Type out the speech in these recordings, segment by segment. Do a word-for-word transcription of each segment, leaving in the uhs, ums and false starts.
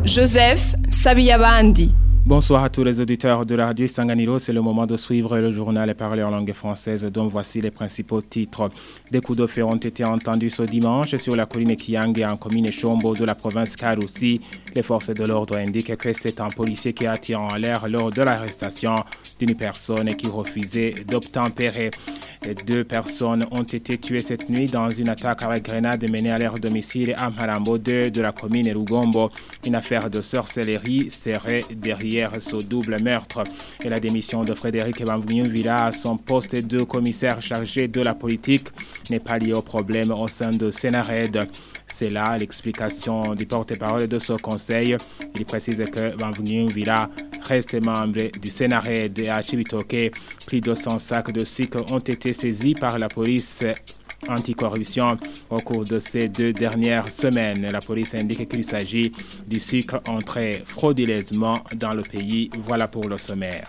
Joseph Sabiyabandi. Bonsoir à tous les auditeurs de la radio Sanganiro, c'est le moment de suivre le journal parlé en langue française dont voici les principaux titres. Des coups de feu ont été entendus ce dimanche sur la colline Kiange en commune Chombo de la province Karoussi. Les forces de l'ordre indiquent que c'est un policier qui a tiré en l'air lors de l'arrestation d'une personne qui refusait d'obtempérer. Les deux personnes ont été tuées cette nuit dans une attaque à la grenade menée à leur domicile à Marambo deux de la commune Rugombo. Une affaire de sorcellerie serait derrière ce double meurtre et la démission de Frédéric Bamvugnyumvila à son poste de commissaire chargé de la politique n'est pas liée au problème au sein de Sénared. C'est là l'explication du porte-parole de ce conseil. Il précise que Bamvugnyumvila reste membre du Sénared et à Chibitoke. Plus de cent sacs de sucre ont été saisis par la police anticorruption au cours de ces deux dernières semaines. La police indique qu'il s'agit du sucre entré frauduleusement dans le pays. Voilà pour le sommaire.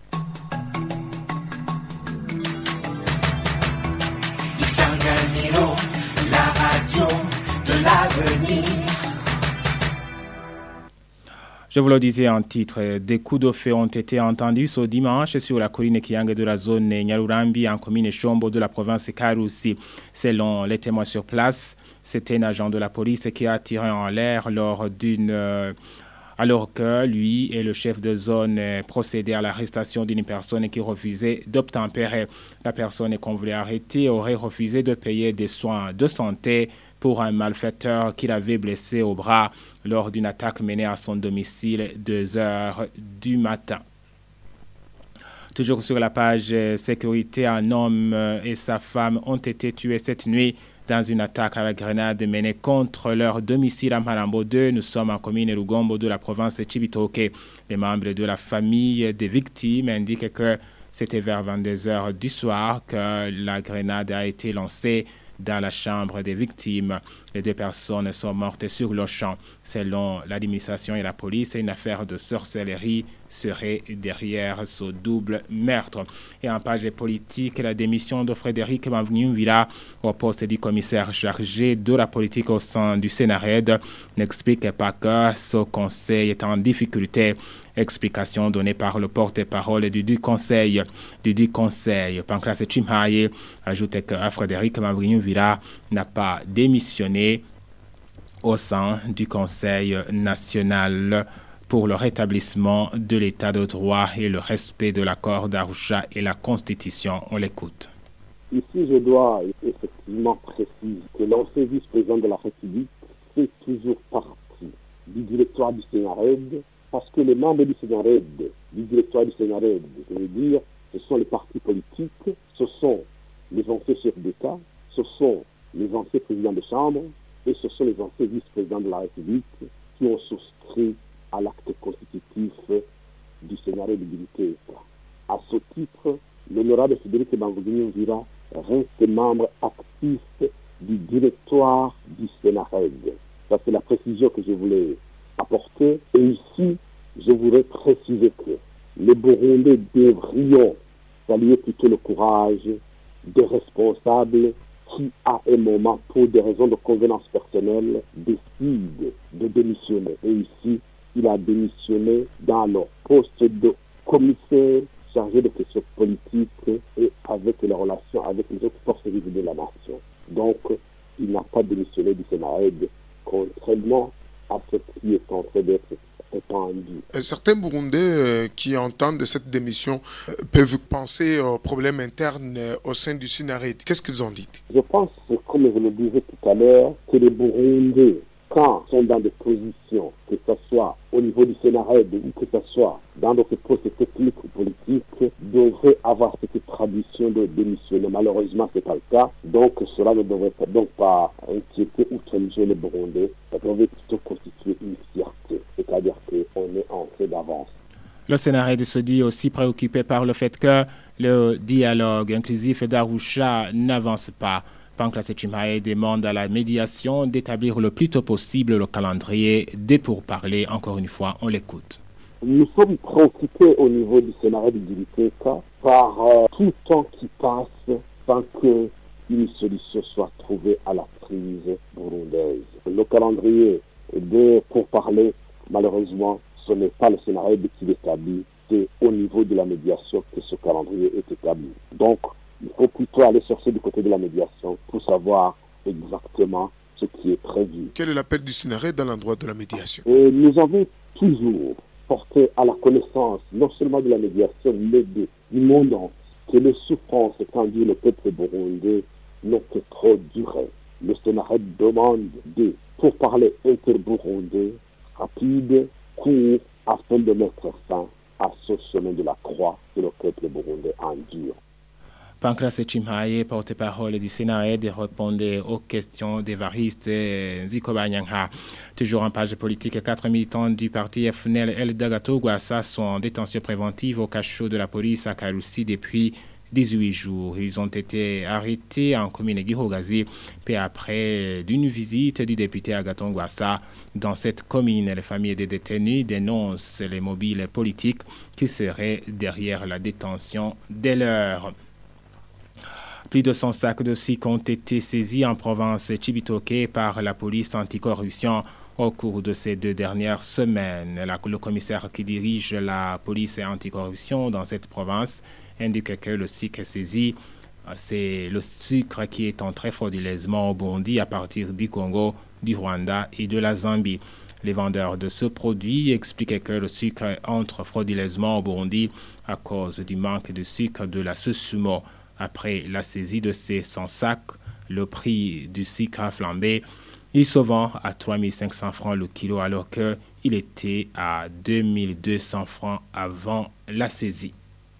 Isanganiro, la radio de l'avenir. Je vous le disais en titre, des coups de feu ont été entendus ce dimanche sur la colline Kiange de la zone Nyarurambi en commune Chombo de la province Karoussi. Selon les témoins sur place, c'était un agent de la police qui a tiré en l'air lors d'une... Euh, alors que lui et le chef de zone procédaient à l'arrestation d'une personne qui refusait d'obtempérer. La personne qu'on voulait arrêter aurait refusé de payer des soins de santé pour un malfaiteur qu'il avait blessé au bras lors d'une attaque menée à son domicile deux heures du matin. Toujours sur la page sécurité, un homme et sa femme ont été tués cette nuit dans une attaque à la grenade menée contre leur domicile à Marambo deux. Nous sommes en commune Rugombo de la province Chibitoke. Les membres de la famille des victimes indiquent que c'était vers vingt-deux heures du soir que la grenade a été lancée dans la chambre des victimes. Les deux personnes sont mortes sur le champ. Selon l'administration et la police, une affaire de sorcellerie serait derrière ce double meurtre. Et en page politique, la démission de Frédéric Bamvugnyumvila au poste du commissaire chargé de la politique au sein du Sénared n'explique pas que ce conseil est en difficulté. Explication donnée par le porte-parole du du conseil. Du du conseil, Pancras Chimhaye ajoute que Frédéric Bamvugnyumvila n'a pas démissionné au sein du Conseil national pour le rétablissement de l'état de droit et le respect de l'accord d'Arusha et la Constitution. On l'écoute. Ici, je dois effectivement préciser que l'ancien vice-président de la République fait toujours partie du directoire du Sénared, parce que les membres du Sénared, du directoire du Sénared, je veux dire, ce sont les partis politiques, ce sont les anciens chefs d'État, ce sont les anciens présidents de chambre et ce sont les anciens vice-présidents de la République qui ont souscrit à l'acte constitutif du Sénared du État. À ce titre, l'honorable Frédéric Bamvugnyumvila reste membre actif du directoire du Sénared. Ça, c'est la précision que je voulais apporter. Et ici, je voudrais préciser que les Burundais devrions saluer plutôt le courage des responsables qui, à un moment, pour des raisons de convenance personnelle, décident de démissionner. Et ici, il a démissionné dans leur poste de commissaire chargé de questions politiques et avec les relations avec les autres forces vives de la nation. Donc, il n'a pas démissionné du Sénared, contrairement à ce qui est en train d'être étendu. Certains Burundais euh, qui entendent cette démission euh, peuvent penser aux problèmes internes euh, au sein du Sénared. Qu'est-ce qu'ils ont dit? Je pense, comme je le disais tout à l'heure, que les Burundais, quand ils sont dans des positions, que ce soit au niveau du Sénared ou que ce soit dans d'autres postes techniques ou politiques, devraient avoir cette tradition de démissionner. Malheureusement, ce n'est pas le cas. Donc, cela ne devrait pas, donc pas inquiéter ou challenger les Burundais. Ça devrait plutôt constituer une fierté. C'est-à-dire qu'on est en fait d'avance. Le Sénared se dit aussi préoccupé par le fait que le dialogue inclusif d'Arusha n'avance pas. Pancras Chimhaye demande à la médiation d'établir le plus tôt possible le calendrier des pourparlers. Encore une fois, on l'écoute. Nous sommes préoccupés au niveau du Sénared du Biteka par euh, tout temps qui passe sans qu'une solution soit trouvée à la crise burundaise. Le calendrier des pourparlers Malheureusement, ce n'est pas le Sénarède qui l'établit, c'est au niveau de la médiation que ce calendrier est établi. Donc, il faut plutôt aller chercher du côté de la médiation pour savoir exactement ce qui est prévu. Quel est l'appel du Sénarède dans l'endroit de la médiation? Et nous avons toujours porté à la connaissance non seulement de la médiation, mais de, du monde entier, que les souffrances qu'endure le peuple burundais n'ont que trop duré. Le Sénarède demande des pourparlers interburundais rapides, courts, afin de mettre fin à ce chemin de la croix que le peuple burundais endure. Pancras Chimhaye, porte-parole du Sénarède, répondait aux questions d'Évariste Nzikobanyangha. Toujours en page politique, quatre militants du parti F N L El Dagato Gwassa sont en détention préventive au cachot de la police à Karoussi depuis dix-huit jours. Ils ont été arrêtés en commune Gihogazi, peu après d'une visite du député Agathon Gwassa dans cette commune. Les familles des détenus dénoncent les mobiles politiques qui seraient derrière la détention des leurs. Plus de cent sacs de sucre ont été saisis en province Chibitoke par la police anticorruption au cours de ces deux dernières semaines. La, le commissaire qui dirige la police anticorruption dans cette province indique que le sucre saisi, c'est le sucre qui est entré frauduleusement au Burundi à partir du Congo, du Rwanda et de la Zambie. Les vendeurs de ce produit expliquaient que le sucre entre frauduleusement au Burundi à cause du manque de sucre de la Susumo. Après la saisie de ces cent sacs, le prix du sucre a flambé. Il se vend à trois mille cinq cents francs le kilo alors qu'il était à deux mille deux cents francs avant la saisie.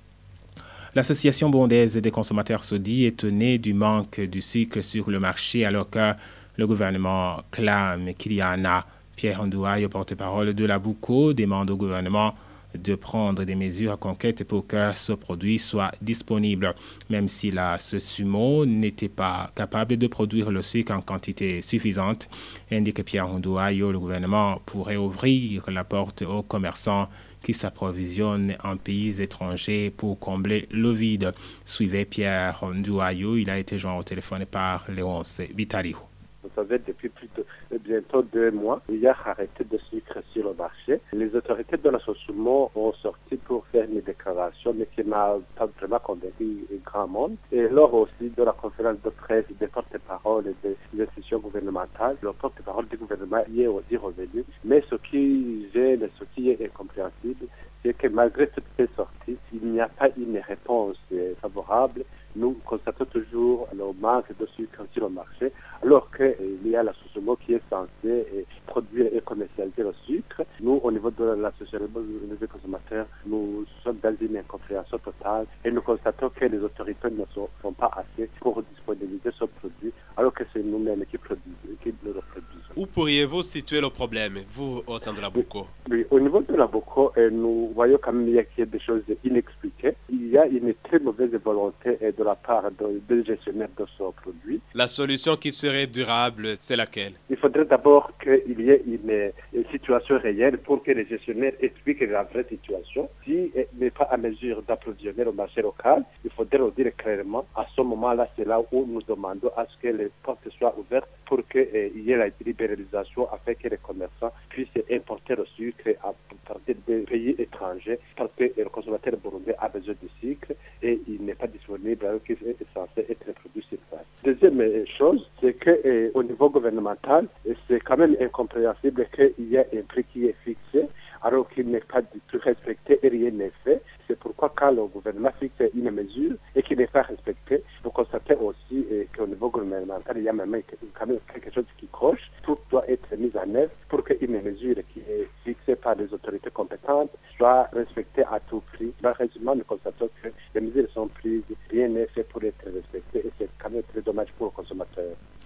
L'association burundaise des consommateurs se dit étonnée du manque du sucre sur le marché alors que le gouvernement clame qu'il y en a. Pierre Ndouaye, porte-parole de la Bouco, demande au gouvernement de prendre des mesures concrètes pour que ce produit soit disponible. Même si la Susumo n'était pas capable de produire le sucre en quantité suffisante, indique Pierre Ndouaye, le gouvernement pourrait ouvrir la porte aux commerçants qui s'approvisionnent en pays étrangers pour combler le vide. Suivez Pierre Ndouaye, il a été joint au téléphone par Léonce Vitaliho. Vous savez, depuis plus de bientôt deux mois, il y a arrêté de sucre sur le marché. Les autorités de la Susumo ont sorti pour faire une déclaration, mais qui n'a pas vraiment convaincu le grand monde. Et lors aussi de la conférence de presse des porte-parole des institutions gouvernementales, le porte-parole du gouvernement y est aussi revenu. Mais ce qui gêne, ce qui est incompréhensible, c'est que malgré toutes ces sorties, il n'y a pas une réponse favorable. Nous constatons toujours le manque de sucre sur le marché, alors qu'il y a la Susumo qui est censée produire et commercialiser le sucre. Nous, au niveau de l'association des consommateurs, nous sommes dans une incompréhension totale et nous constatons que les autorités ne sont, sont pas assez pour disponibiliser ce produit, alors que c'est nous-mêmes qui, qui le produisons. Où pourriez-vous situer le problème, vous, au sein de la Bouco? Oui, au niveau de la Bouco, nous voyons quand même qu'il y a des choses inexpliquées. Il y a une très mauvaise volonté de la part des gestionnaires de ce produit. La solution qui serait durable, c'est laquelle? Il faudrait d'abord qu'il y ait une, une situation réelle pour que les gestionnaires expliquent la vraie situation. S'il n'est pas à mesure d'approvisionner le marché local, il faudrait le dire clairement. À ce moment-là, c'est là où nous demandons à ce que les portes soient ouvertes pour qu'il eh, y ait la libéralisation afin que les commerçants puissent importer le sucre à partir des pays étrangers parce que le consommateur burundais a besoin de sucre et il n'est pas disponible alors qu'il est censé être produit sur place. Deuxième chose, c'est qu'au eh, niveau gouvernemental, eh, c'est quand même incompréhensible qu'il y ait un prix qui est fixé alors qu'il n'est pas du tout respecté et rien n'est fait. C'est pourquoi quand le gouvernement fixe une mesure et qu'il n'est pas respecté, vous constatez aussi eh, qu'au niveau gouvernemental, il y a même quand même quelque chose qui coche. Tout doit être mis en œuvre pour qu'une mesure qui est fixée par les autorités compétentes soit respectée à tout prix. Malheureusement, nous constatons que les mesures sont prises, rien n'est fait pour être respecté et c'est quand même très dommage pour le consommateur.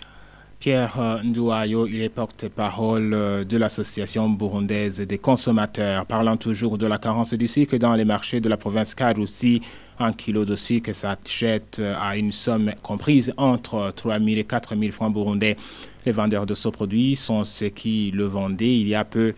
Pierre Ndouayo, il est porte-parole de l'association burundaise des consommateurs. Parlant toujours de la carence du sucre dans les marchés de la province Karoussi, un kilo de sucre s'achète à une somme comprise entre trois mille et quatre mille francs burundais. Les vendeurs de ce produit sont ceux qui le vendaient il y a peu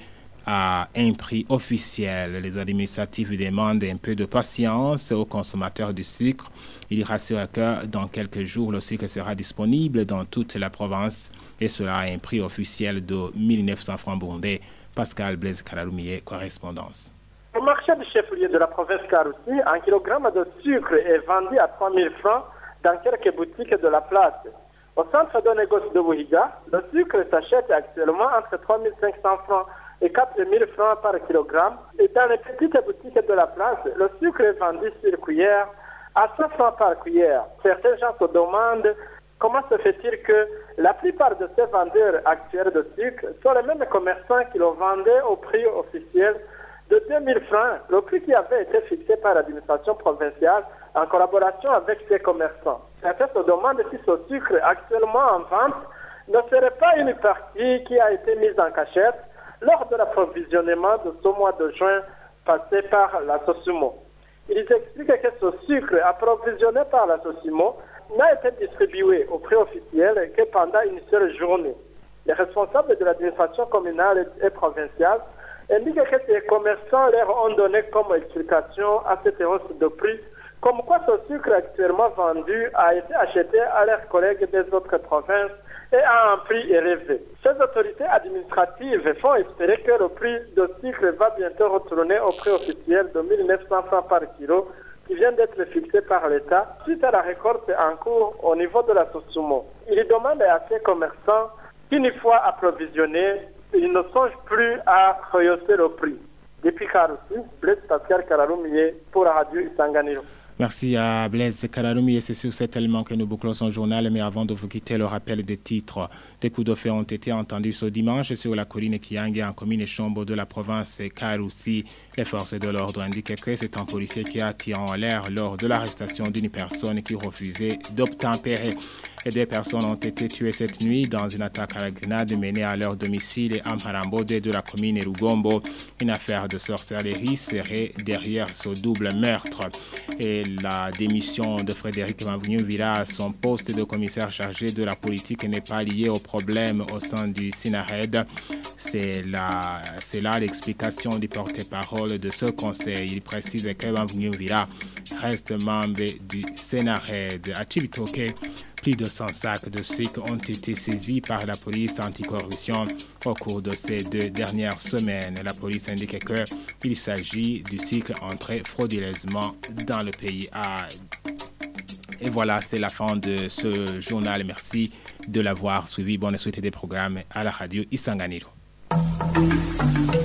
à un prix officiel. Les administratifs demandent un peu de patience aux consommateurs du sucre. Ils rassurent que dans quelques jours, le sucre sera disponible dans toute la province et cela à un prix officiel de mille neuf cents francs burundais. Pascal Blaise Karaloumier, correspondance. Au marché du chef-lieu de la province Karouzi, un kilogramme de sucre est vendu à trois mille francs dans quelques boutiques de la place. Au centre de négoce de Bouhiga, le sucre s'achète actuellement entre trois mille cinq cents francs et quatre mille francs par kilogramme. Et dans les petites boutiques de la place, le sucre est vendu sur cuillère à cent francs par cuillère. Certains gens se demandent comment se fait-il que la plupart de ces vendeurs actuels de sucre sont les mêmes commerçants qui le vendaient au prix officiel de deux mille francs, le prix qui avait été fixé par l'administration provinciale en collaboration avec ces commerçants. Certains se demandent si ce sucre actuellement en vente ne serait pas une partie qui a été mise en cachette lors de l'approvisionnement de ce mois de juin passé par la Sosumo. Ils expliquent que ce sucre approvisionné par la Sosumo n'a été distribué au prix officiel que pendant une seule journée. Les responsables de l'administration communale et provinciale indiquent que ces commerçants leur ont donné comme explication à cette hausse de prix, comme quoi ce sucre actuellement vendu a été acheté à leurs collègues des autres provinces et à un prix élevé. Ces autorités administratives font espérer que le prix de sucre va bientôt retourner au prix officiel de mille neuf cents francs par kilo qui vient d'être fixé par l'État suite à la récolte en cours au niveau de la Sosumo. Il demande à ces commerçants qu'une fois approvisionnés, ils ne songent plus à rehausser le prix. Depuis Karouzi, Blaise Pascal Karaloumier pour la radio Isanganiro. Merci à Blaise Karaloumier. C'est sur cet élément que nous bouclons son journal. Mais avant de vous quitter, le rappel des titres. Des coups de feu ont été entendus ce dimanche sur la colline Kiangue en commune Chombo de la province Karouzi. Les forces de l'ordre indiquent que c'est un policier qui a tiré en l'air lors de l'arrestation d'une personne qui refusait d'obtempérer. Et deux personnes ont été tuées cette nuit dans une attaque à la grenade menée à leur domicile à Mparambode de la commune Rugombo. Une affaire de sorcellerie serait derrière ce double meurtre. Et la démission de Frédéric Mavignou-Vira à son poste de commissaire chargé de la politique n'est pas liée au problème au sein du Sinared. C'est là, c'est là l'explication du porte-parole de ce conseil. Il précise que Mavignou-Vira reste membre du Sinared. À Chibitoke, plus de cent sacs de sucre ont été saisis par la police anticorruption au cours de ces deux dernières semaines. La police indique qu'il s'agit du sucre entré frauduleusement dans le pays. Ah. Et voilà, c'est la fin de ce journal. Merci de l'avoir suivi. Bonne suite des programmes à la radio Isanganiro.